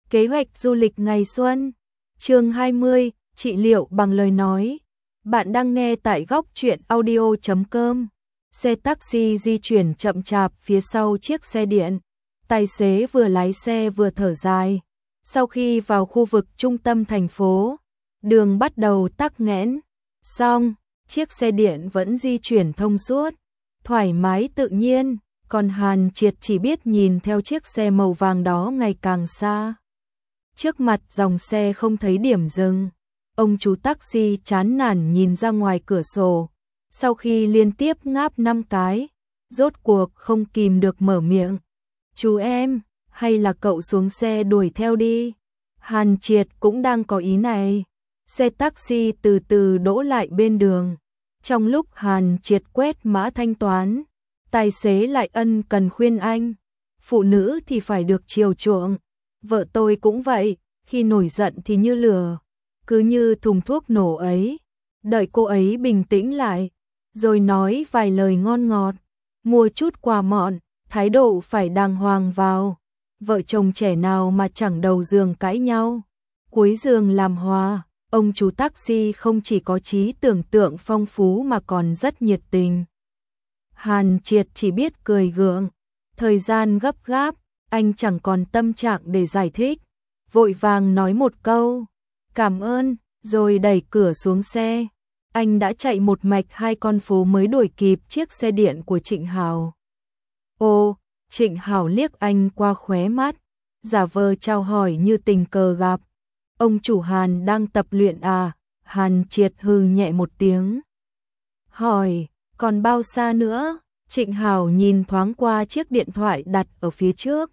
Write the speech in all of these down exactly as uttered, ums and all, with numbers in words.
Kế hoạch du lịch ngày xuân. Chương hai mươi, trị liệu bằng lời nói. Bạn đang nghe tại góc truyện audio chấm com. Xe taxi di chuyển chậm chạp phía sau chiếc xe điện. Tài xế vừa lái xe vừa thở dài. Sau khi vào khu vực trung tâm thành phố, đường bắt đầu tắc nghẽn. Xong, chiếc xe điện vẫn di chuyển thông suốt, thoải mái tự nhiên, còn Hàn Triệt chỉ biết nhìn theo chiếc xe màu vàng đó ngày càng xa. Trước mặt dòng xe không thấy điểm dừng, ông chú taxi chán nản nhìn ra ngoài cửa sổ, sau khi liên tiếp ngáp năm cái, rốt cuộc không kìm được mở miệng. Chú em, hay là cậu xuống xe đuổi theo đi. Hàn Triệt cũng đang có ý này. Xe taxi từ từ đỗ lại bên đường. Trong lúc Hàn Triệt quét mã thanh toán, tài xế lại ân cần khuyên anh. Phụ nữ thì phải được chiều chuộng. Vợ tôi cũng vậy, khi nổi giận thì như lửa, cứ như thùng thuốc nổ ấy. Đợi cô ấy bình tĩnh lại, rồi nói vài lời ngon ngọt, mua chút quà mọn, thái độ phải đàng hoàng vào. Vợ chồng trẻ nào mà chẳng đầu giường cãi nhau, cuối giường làm hòa. Ông chú taxi không chỉ có trí tưởng tượng phong phú mà còn rất nhiệt tình. Hàn Triệt chỉ biết cười gượng, thời gian gấp gáp, anh chẳng còn tâm trạng để giải thích, vội vàng nói một câu, cảm ơn, rồi đẩy cửa xuống xe. Anh đã chạy một mạch hai con phố mới đuổi kịp chiếc xe điện của Trịnh Hào. Ô, Trịnh Hào liếc anh qua khóe mắt, giả vờ chào hỏi như tình cờ gặp. Ông chủ Hàn đang tập luyện à? Hàn Triệt hừ nhẹ một tiếng. Hỏi, còn bao xa nữa? Trịnh Hào nhìn thoáng qua chiếc điện thoại đặt ở phía trước.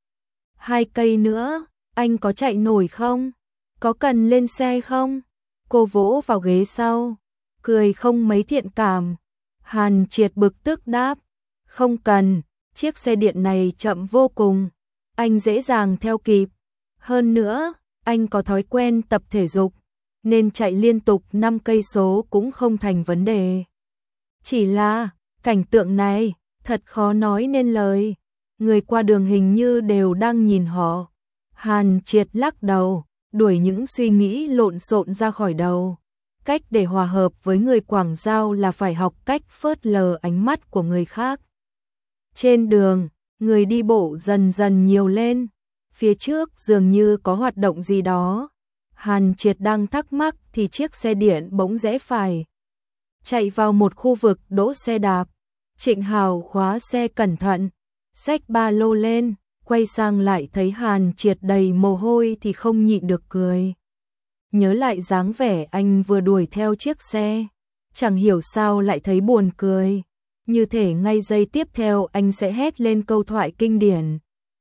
Hai cây nữa, anh có chạy nổi không? Có cần lên xe không? Cô vỗ vào ghế sau, cười không mấy thiện cảm. Hàn Triệt bực tức đáp, không cần, chiếc xe điện này chậm vô cùng, anh dễ dàng theo kịp. Hơn nữa, anh có thói quen tập thể dục, nên chạy liên tục năm cây số cũng không thành vấn đề. Chỉ là, cảnh tượng này, thật khó nói nên lời. Người qua đường hình như đều đang nhìn họ. Hàn Triệt lắc đầu, đuổi những suy nghĩ lộn xộn ra khỏi đầu. Cách để hòa hợp với người Quảng Giao là phải học cách phớt lờ ánh mắt của người khác. Trên đường, người đi bộ dần dần nhiều lên. Phía trước dường như có hoạt động gì đó. Hàn Triệt đang thắc mắc thì chiếc xe điện bỗng rẽ phải, chạy vào một khu vực đỗ xe đạp. Trịnh Hào khóa xe cẩn thận, xách ba lô lên, quay sang lại thấy Hàn Triệt đầy mồ hôi thì không nhịn được cười. Nhớ lại dáng vẻ anh vừa đuổi theo chiếc xe, chẳng hiểu sao lại thấy buồn cười. Như thể ngay giây tiếp theo anh sẽ hét lên câu thoại kinh điển.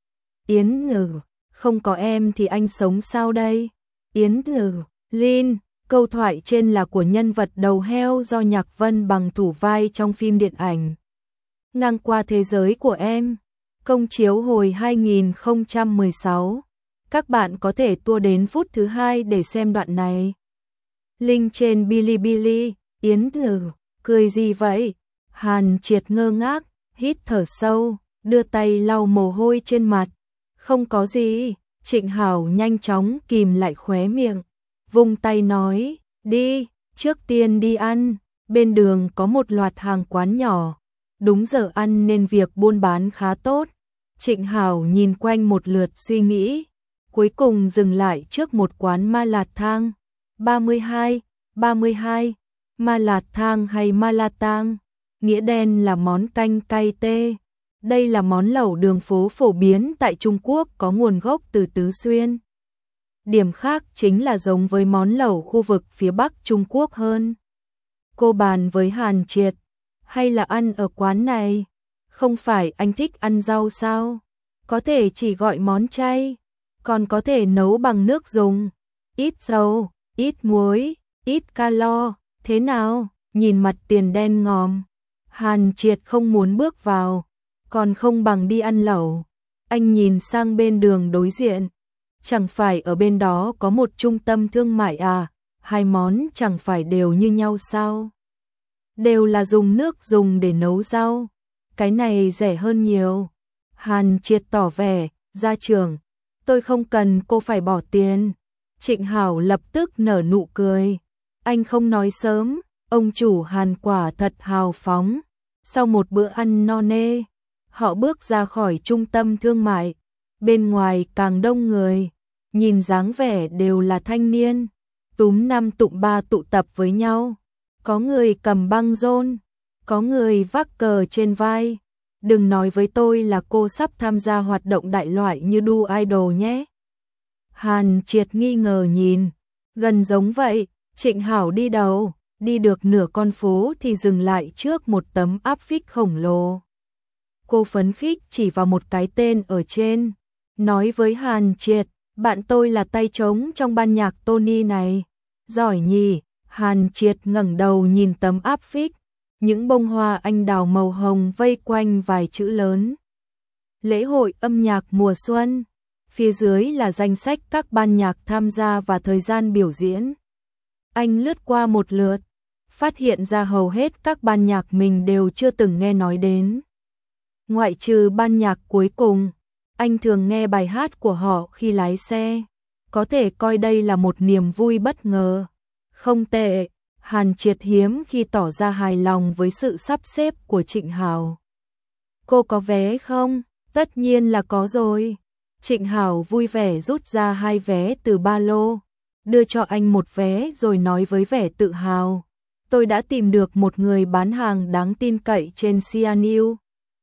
Yến Ngừ, không có em thì anh sống sao đây? Yến Ngừ, Linh, câu thoại trên là của nhân vật đầu heo do Nhạc Vân Bằng thủ vai trong phim điện ảnh Ngang qua thế giới của em, công chiếu hồi hai nghìn không trăm mười sáu. Các bạn có thể tua đến phút thứ hai để xem đoạn này. Link trên Bilibili. Yến Ngừ, cười gì vậy? Hàn Triệt ngơ ngác, hít thở sâu, đưa tay lau mồ hôi trên mặt. Không có gì. Trịnh Hào nhanh chóng kìm lại khóe miệng, vung tay nói, đi, trước tiên đi ăn. Bên đường có một loạt hàng quán nhỏ, đúng giờ ăn nên việc buôn bán khá tốt. Trịnh Hào nhìn quanh một lượt suy nghĩ, cuối cùng dừng lại trước một quán ma lạt thang. ba mươi hai, ba mươi hai, ma lạt thang hay ma la tang, nghĩa đen là món canh cay tê. Đây là món lẩu đường phố phổ biến tại Trung Quốc có nguồn gốc từ Tứ Xuyên. Điểm khác chính là giống với món lẩu khu vực phía Bắc Trung Quốc hơn. Cô bàn với Hàn Triệt, hay là ăn ở quán này? Không phải anh thích ăn rau sao? Có thể chỉ gọi món chay, còn có thể nấu bằng nước dùng, ít dầu, ít muối, ít calo, thế nào? Nhìn mặt tiền đen ngòm, Hàn Triệt không muốn bước vào, còn không bằng đi ăn lẩu. Anh nhìn sang bên đường đối diện, chẳng phải ở bên đó có một trung tâm thương mại à? Hai món chẳng phải đều như nhau sao? Đều là dùng nước dùng để nấu rau, cái này rẻ hơn nhiều. Hàn Triệt tỏ vẻ, gia trưởng, Tôi không cần cô phải bỏ tiền. Trịnh Hảo lập tức nở nụ cười. Anh không nói sớm, ông chủ Hàn quả thật hào phóng. Sau một bữa ăn no nê, họ bước ra khỏi trung tâm thương mại. Bên ngoài càng đông người, nhìn dáng vẻ đều là thanh niên. Túm năm tụm ba tụ tập với nhau. Có người cầm băng rôn, có người vác cờ trên vai. Đừng nói với tôi là cô sắp tham gia hoạt động đại loại như đu idol nhé. Hàn Triệt nghi ngờ nhìn, gần giống vậy. Trịnh Hảo đi đầu, đi được nửa con phố thì dừng lại trước một tấm áp phích khổng lồ. Cô phấn khích chỉ vào một cái tên ở trên, nói với Hàn Triệt, bạn tôi là tay trống trong ban nhạc Tony này. Giỏi nhỉ? Hàn Triệt ngẩng đầu nhìn tấm áp phích, những bông hoa anh đào màu hồng vây quanh vài chữ lớn. Lễ hội âm nhạc mùa xuân, phía dưới là danh sách các ban nhạc tham gia và thời gian biểu diễn. Anh lướt qua một lượt, phát hiện ra hầu hết các ban nhạc mình đều chưa từng nghe nói đến. Ngoại trừ ban nhạc cuối cùng, anh thường nghe bài hát của họ khi lái xe, có thể coi đây là một niềm vui bất ngờ. Không tệ, Hàn Triệt hiếm khi tỏ ra hài lòng với sự sắp xếp của Trịnh Hảo. Cô có vé không? Tất nhiên là có rồi. Trịnh Hảo vui vẻ rút ra hai vé từ ba lô, đưa cho anh một vé rồi nói với vẻ tự hào. Tôi đã tìm được một người bán hàng đáng tin cậy trên Sianiu.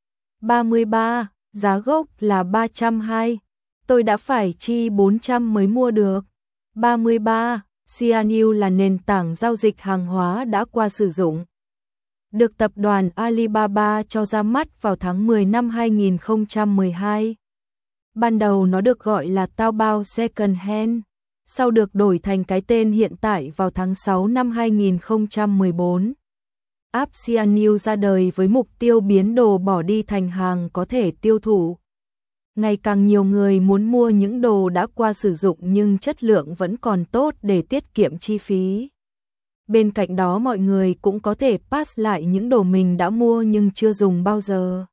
ba mươi ba, giá gốc là ba trăm hai mươi. Tôi đã phải chi bốn trăm mới mua được. ba mươi ba, Sianiu là nền tảng giao dịch hàng hóa đã qua sử dụng. Được tập đoàn Alibaba cho ra mắt vào tháng mười năm hai nghìn không trăm mười hai. Ban đầu nó được gọi là Taobao Second Hand, sau được đổi thành cái tên hiện tại vào tháng sáu năm hai nghìn không trăm mười bốn. App Sianiu ra đời với mục tiêu biến đồ bỏ đi thành hàng có thể tiêu thụ. Ngày càng nhiều người muốn mua những đồ đã qua sử dụng nhưng chất lượng vẫn còn tốt để tiết kiệm chi phí. Bên cạnh đó mọi người cũng có thể pass lại những đồ mình đã mua nhưng chưa dùng bao giờ.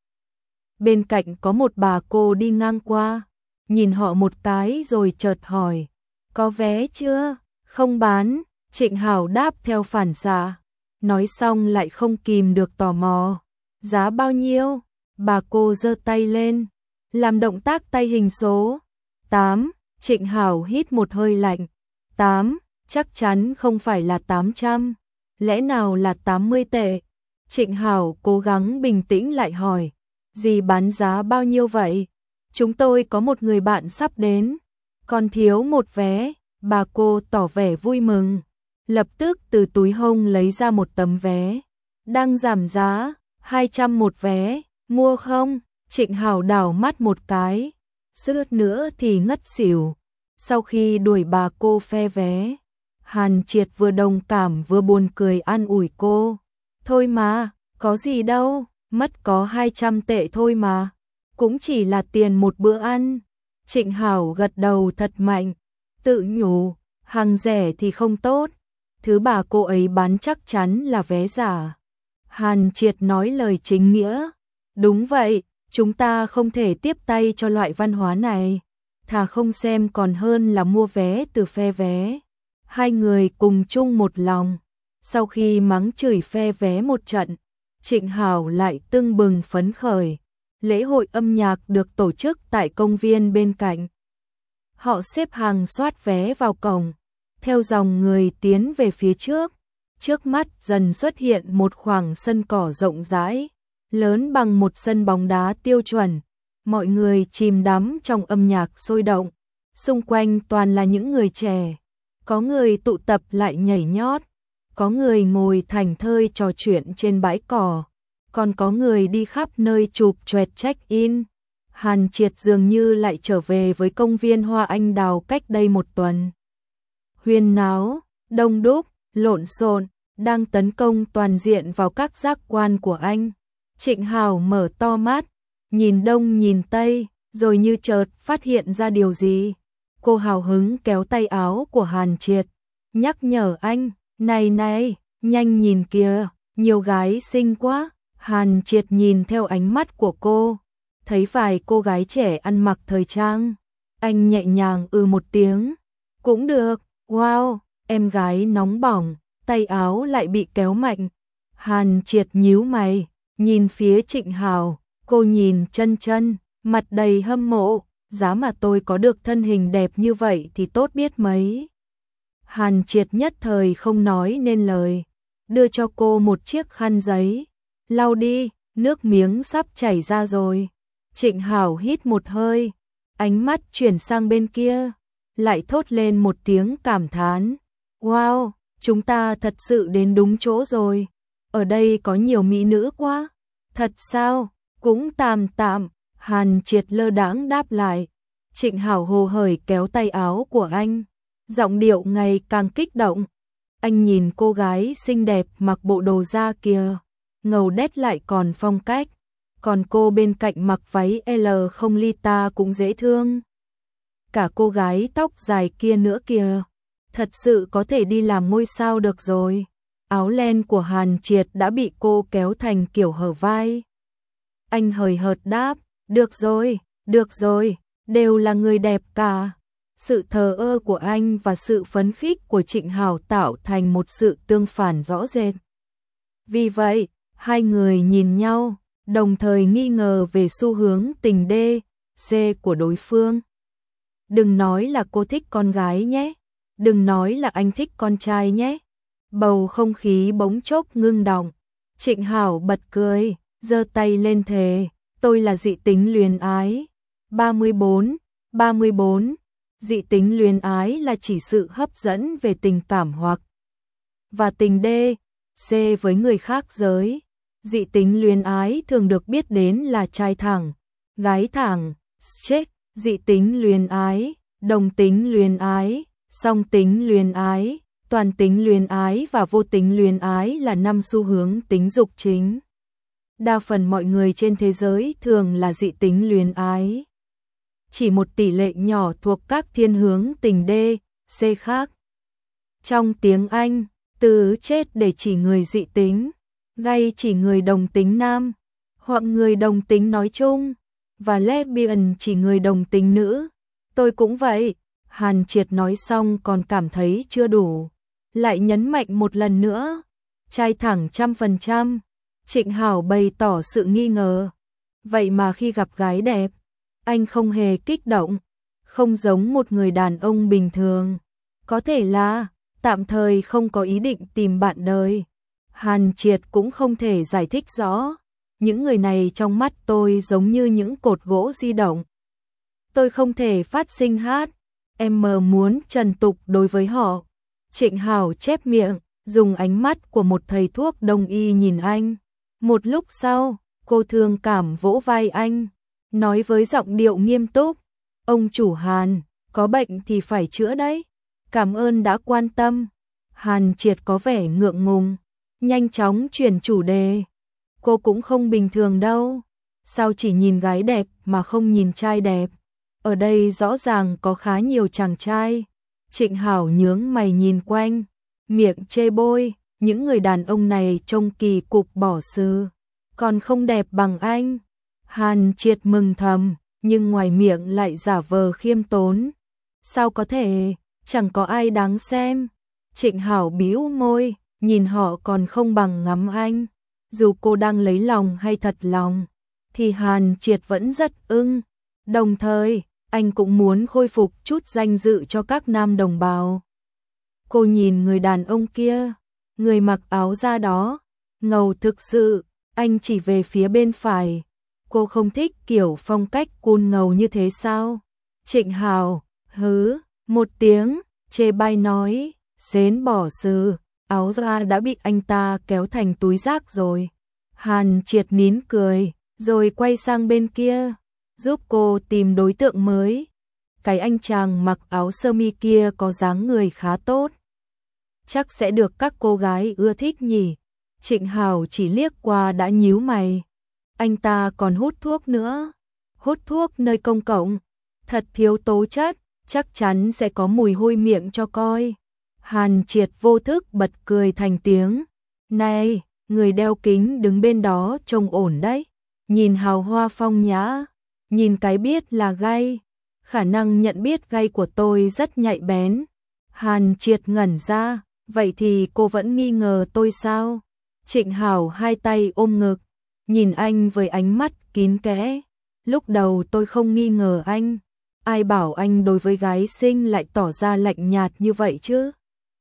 Bên cạnh có một bà cô đi ngang qua, nhìn họ một cái rồi chợt hỏi, có vé chưa? Không bán, Trịnh Hảo đáp theo phản xạ, nói xong lại không kìm được tò mò. Giá bao nhiêu? Bà cô giơ tay lên, làm động tác tay hình số. tám, Trịnh Hảo hít một hơi lạnh. tám, chắc chắn không phải là tám trăm, lẽ nào là tám mươi tệ? Trịnh Hảo cố gắng bình tĩnh lại hỏi, dì bán giá bao nhiêu vậy? Chúng tôi có một người bạn sắp đến, còn thiếu một vé. Bà cô tỏ vẻ vui mừng, lập tức từ túi hông lấy ra một tấm vé. Đang giảm giá, hai trăm một vé, mua không? Trịnh Hảo đảo mắt một cái, suýt nữa thì ngất xỉu. Sau khi đuổi bà cô phe vé, Hàn Triệt vừa đồng cảm vừa buồn cười an ủi cô. Thôi mà, có gì đâu, mất có hai trăm tệ thôi mà, cũng chỉ là tiền một bữa ăn. Trịnh Hảo gật đầu thật mạnh, tự nhủ, hàng rẻ thì không tốt, thứ bà cô ấy bán chắc chắn là vé giả. Hàn Triệt nói lời chính nghĩa, đúng vậy, chúng ta không thể tiếp tay cho loại văn hóa này, thà không xem còn hơn là mua vé từ phe vé. Hai người cùng chung một lòng, sau khi mắng chửi phe vé một trận, Trịnh Hảo lại tưng bừng phấn khởi. Lễ hội âm nhạc được tổ chức tại công viên bên cạnh. Họ xếp hàng soát vé vào cổng, theo dòng người tiến về phía trước. Trước mắt dần xuất hiện một khoảng sân cỏ rộng rãi, lớn bằng một sân bóng đá tiêu chuẩn. Mọi người chìm đắm trong âm nhạc sôi động, xung quanh toàn là những người trẻ. Có người tụ tập lại nhảy nhót, có người ngồi thảnh thơi trò chuyện trên bãi cỏ, còn có người đi khắp nơi chụp choẹt check-in. Hàn Triệt dường như lại trở về với công viên Hoa Anh Đào cách đây một tuần. Huyên náo, đông đúc, lộn xộn, đang tấn công toàn diện vào các giác quan của anh. Trịnh Hảo mở to mắt, nhìn đông nhìn tây, rồi như chợt phát hiện ra điều gì. Cô hào hứng kéo tay áo của Hàn Triệt, nhắc nhở anh, này này, nhanh nhìn kìa, nhiều gái xinh quá. Hàn Triệt nhìn theo ánh mắt của cô, thấy vài cô gái trẻ ăn mặc thời trang, Anh nhẹ nhàng ừ một tiếng. Cũng được, wow, em gái nóng bỏng, tay áo lại bị kéo mạnh. Hàn Triệt nhíu mày, nhìn phía Trịnh Hào, cô nhìn Chân Chân, mặt đầy hâm mộ, giá mà tôi có được thân hình đẹp như vậy thì tốt biết mấy. Hàn Triệt nhất thời không nói nên lời, đưa cho cô một chiếc khăn giấy, lau đi, nước miếng sắp chảy ra rồi. Trịnh Hào hít một hơi, ánh mắt chuyển sang bên kia, lại thốt lên một tiếng cảm thán. Wow, chúng ta thật sự đến đúng chỗ rồi. Ở đây có nhiều mỹ nữ quá. Thật sao? Cũng tạm tạm. Hàn Triệt lơ đãng đáp lại. Trịnh Hảo hồ hởi kéo tay áo của anh, giọng điệu ngày càng kích động. Anh nhìn cô gái xinh đẹp mặc bộ đồ da kia, ngầu đét lại còn phong cách. Còn cô bên cạnh mặc váy L không Lita cũng dễ thương. Cả cô gái tóc dài kia nữa kìa, thật sự có thể đi làm ngôi sao được rồi. Áo len của Hàn Triệt đã bị cô kéo thành kiểu hở vai. Anh hời hợt đáp, được rồi, được rồi, đều là người đẹp cả. Sự thờ ơ của anh và sự phấn khích của Trịnh Hảo tạo thành một sự tương phản rõ rệt. Vì vậy, hai người nhìn nhau, đồng thời nghi ngờ về xu hướng tình D, C của đối phương. Đừng nói là cô thích con gái nhé, đừng nói là anh thích con trai nhé. Bầu không khí bỗng chốc ngưng đọng. Trịnh Hảo bật cười, giơ tay lên thề, tôi là dị tính luyến ái. ba mươi bốn, ba mươi bốn. Dị tính luyến ái là chỉ sự hấp dẫn về tình cảm hoặc và tình D, C với người khác giới. Dị tính luyến ái thường được biết đến là trai thẳng, gái thẳng, straight, dị tính luyến ái, đồng tính luyến ái, song tính luyến ái, toàn tính luyến ái và vô tính luyến ái là năm xu hướng tính dục chính. Đa phần mọi người trên thế giới thường là dị tính luyến ái. Chỉ một tỷ lệ nhỏ thuộc các thiên hướng tình D, C khác. Trong tiếng Anh, từ chết để chỉ người dị tính, gay chỉ người đồng tính nam, hoặc người đồng tính nói chung, và lesbian chỉ người đồng tính nữ. Tôi cũng vậy. Hàn Triệt nói xong còn cảm thấy chưa đủ, lại nhấn mạnh một lần nữa, trai thẳng trăm phần trăm. Trịnh Hảo bày tỏ sự nghi ngờ. Vậy mà khi gặp gái đẹp, anh không hề kích động, không giống một người đàn ông bình thường. Có thể là tạm thời không có ý định tìm bạn đời. Hàn Triệt cũng không thể giải thích rõ. Những người này trong mắt tôi giống như những cột gỗ di động. Tôi không thể phát sinh hát, em mờ muốn trần tục đối với họ. Trịnh Hảo chép miệng, dùng ánh mắt của một thầy thuốc đông y nhìn anh. Một lúc sau, cô thương cảm vỗ vai anh, nói với giọng điệu nghiêm túc, ông chủ Hàn, có bệnh thì phải chữa đấy. Cảm ơn đã quan tâm. Hàn Triệt có vẻ ngượng ngùng, nhanh chóng chuyển chủ đề. Cô cũng không bình thường đâu. Sao chỉ nhìn gái đẹp mà không nhìn trai đẹp? Ở đây rõ ràng có khá nhiều chàng trai. Trịnh Hảo nhướng mày nhìn quanh, miệng chê bôi, những người đàn ông này trông kỳ cục bỏ xứ, còn không đẹp bằng anh. Hàn Triệt mừng thầm, nhưng ngoài miệng lại giả vờ khiêm tốn. Sao có thể, chẳng có ai đáng xem. Trịnh Hảo bĩu môi, nhìn họ còn không bằng ngắm anh. Dù cô đang lấy lòng hay thật lòng, thì Hàn Triệt vẫn rất ưng. Đồng thời, anh cũng muốn khôi phục chút danh dự cho các nam đồng bào. Cô nhìn người đàn ông kia, người mặc áo da đó, ngầu thực sự. Anh chỉ về phía bên phải. Cô không thích kiểu phong cách cool ngầu như thế sao? Trịnh Hào, hứ, một tiếng, chê bai nói, xến bỏ xứ, áo da đã bị anh ta kéo thành túi rác rồi. Hàn Triệt nín cười, rồi quay sang bên kia, giúp cô tìm đối tượng mới. Cái anh chàng mặc áo sơ mi kia có dáng người khá tốt, chắc sẽ được các cô gái ưa thích nhỉ. Trịnh Hảo chỉ liếc qua đã nhíu mày. Anh ta còn hút thuốc nữa. Hút thuốc nơi công cộng, thật thiếu tố chất, chắc chắn sẽ có mùi hôi miệng cho coi. Hàn Triệt vô thức bật cười thành tiếng. Này, người đeo kính đứng bên đó trông ổn đấy. Nhìn hào hoa phong nhã, nhìn cái biết là gay. Khả năng nhận biết gay của tôi rất nhạy bén. Hàn Triệt ngẩn ra, vậy thì cô vẫn nghi ngờ tôi sao? Trịnh Hảo hai tay ôm ngực, nhìn anh với ánh mắt kín kẽ. Lúc đầu tôi không nghi ngờ anh. Ai bảo anh đối với gái xinh lại tỏ ra lạnh nhạt như vậy chứ?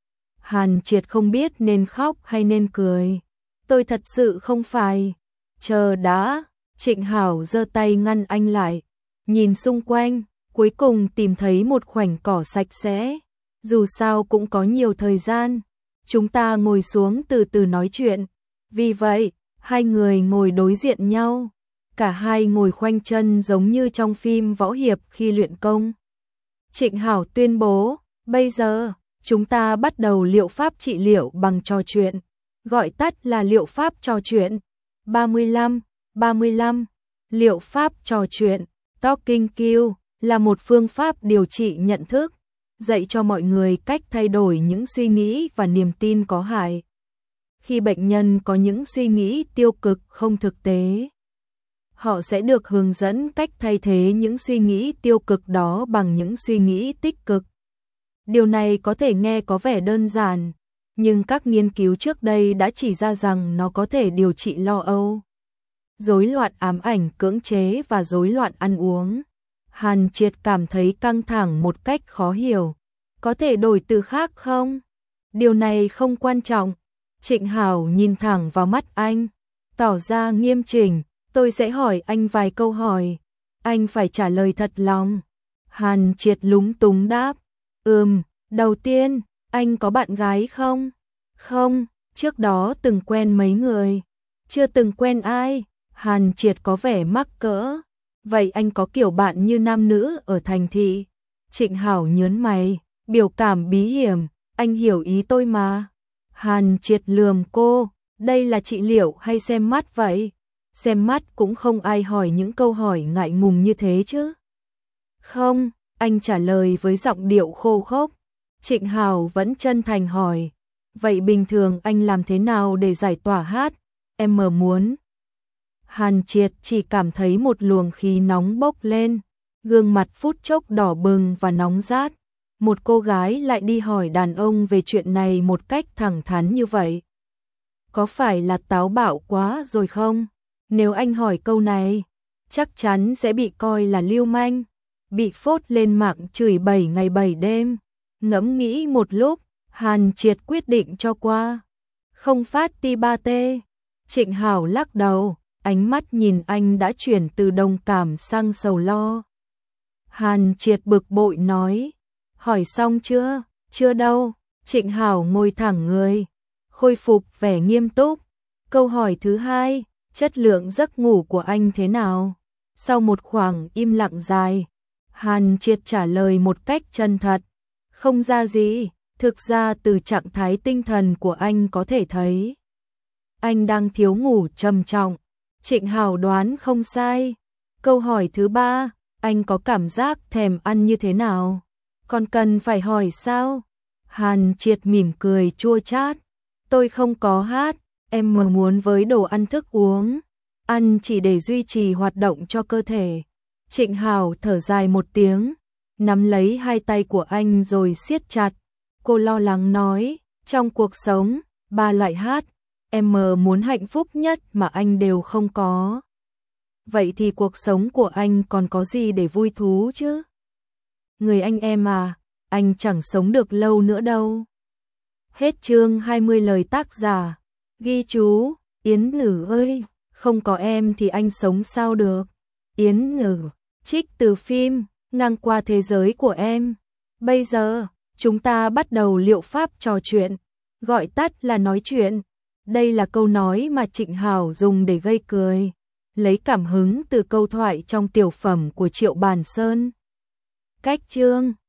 Hàn Triệt không biết nên khóc hay nên cười. Tôi thật sự không phải. Chờ đã, Trịnh Hảo giơ tay ngăn anh lại. Nhìn xung quanh, cuối cùng tìm thấy một khoảnh cỏ sạch sẽ. Dù sao cũng có nhiều thời gian. Chúng ta ngồi xuống từ từ nói chuyện. Vì vậy, hai người ngồi đối diện nhau. Cả hai ngồi khoanh chân giống như trong phim võ hiệp khi luyện công. Trịnh Hảo tuyên bố, bây giờ, chúng ta bắt đầu liệu pháp trị liệu bằng trò chuyện. Gọi tắt là liệu pháp trò chuyện. ba mươi lăm, ba mươi lăm. Liệu pháp trò chuyện, Talking Q, là một phương pháp điều trị nhận thức, dạy cho mọi người cách thay đổi những suy nghĩ và niềm tin có hại. Khi bệnh nhân có những suy nghĩ tiêu cực không thực tế, họ sẽ được hướng dẫn cách thay thế những suy nghĩ tiêu cực đó bằng những suy nghĩ tích cực. Điều này có thể nghe có vẻ đơn giản, nhưng các nghiên cứu trước đây đã chỉ ra rằng nó có thể điều trị lo âu, rối loạn ám ảnh cưỡng chế và rối loạn ăn uống. Hàn Triệt cảm thấy căng thẳng một cách khó hiểu. Có thể đổi từ khác không? Điều này không quan trọng. Trịnh Hảo nhìn thẳng vào mắt anh, tỏ ra nghiêm chỉnh. Tôi sẽ hỏi anh vài câu hỏi. Anh phải trả lời thật lòng. Hàn Triệt lúng túng đáp. Ừm, đầu tiên, anh có bạn gái không? Không, trước đó từng quen mấy người. Chưa từng quen ai. Hàn Triệt có vẻ mắc cỡ. Vậy anh có kiểu bạn như nam nữ ở thành thị? Trịnh Hảo nhớn mày, biểu cảm bí hiểm. Anh hiểu ý tôi mà. Hàn Triệt lườm cô. Đây là trị liệu hay xem mắt vậy? Xem mắt cũng không ai hỏi những câu hỏi ngại ngùng như thế chứ. Không, anh trả lời với giọng điệu khô khốc. Trịnh Hảo vẫn chân thành hỏi. Vậy bình thường anh làm thế nào để giải tỏa hát? Em mờ muốn. Hàn Triệt chỉ cảm thấy một luồng khí nóng bốc lên. Gương mặt phút chốc đỏ bừng và nóng rát. Một cô gái lại đi hỏi đàn ông về chuyện này một cách thẳng thắn như vậy. Có phải là táo bạo quá rồi không? Nếu anh hỏi câu này, chắc chắn sẽ bị coi là lưu manh, bị phốt lên mạng chửi bảy ngày bảy đêm. Ngẫm nghĩ một lúc, Hàn Triệt quyết định cho qua. Không phát ti ba tê. Trịnh Hảo lắc đầu, ánh mắt nhìn anh đã chuyển từ đồng cảm sang sầu lo. Hàn Triệt bực bội nói, hỏi xong chưa? Chưa đâu. Trịnh Hảo ngồi thẳng người, khôi phục vẻ nghiêm túc. Câu hỏi thứ hai, chất lượng giấc ngủ của anh thế nào? Sau một khoảng im lặng dài, Hàn Triệt trả lời một cách chân thật. Không ra gì, thực ra từ trạng thái tinh thần của anh có thể thấy. Anh đang thiếu ngủ trầm trọng. Trịnh Hảo đoán không sai. Câu hỏi thứ ba, anh có cảm giác thèm ăn như thế nào? Còn cần phải hỏi sao? Hàn Triệt mỉm cười chua chát. Tôi không có hát, em mơ muốn với đồ ăn thức uống. Ăn chỉ để duy trì hoạt động cho cơ thể. Trịnh Hảo thở dài một tiếng, nắm lấy hai tay của anh rồi siết chặt. Cô lo lắng nói, trong cuộc sống, ba loại hát, em mơ muốn hạnh phúc nhất mà anh đều không có. Vậy thì cuộc sống của anh còn có gì để vui thú chứ? Người anh em à, anh chẳng sống được lâu nữa đâu. Hết chương hai mươi lời tác giả. Ghi chú, Yến Nữ ơi, không có em thì anh sống sao được. Yến Nữ, trích từ phim Ngang qua thế giới của em. Bây giờ, chúng ta bắt đầu liệu pháp trò chuyện, gọi tắt là nói chuyện. Đây là câu nói mà Trịnh Hảo dùng để gây cười, lấy cảm hứng từ câu thoại trong tiểu phẩm của Triệu Bàn Sơn. Cách chương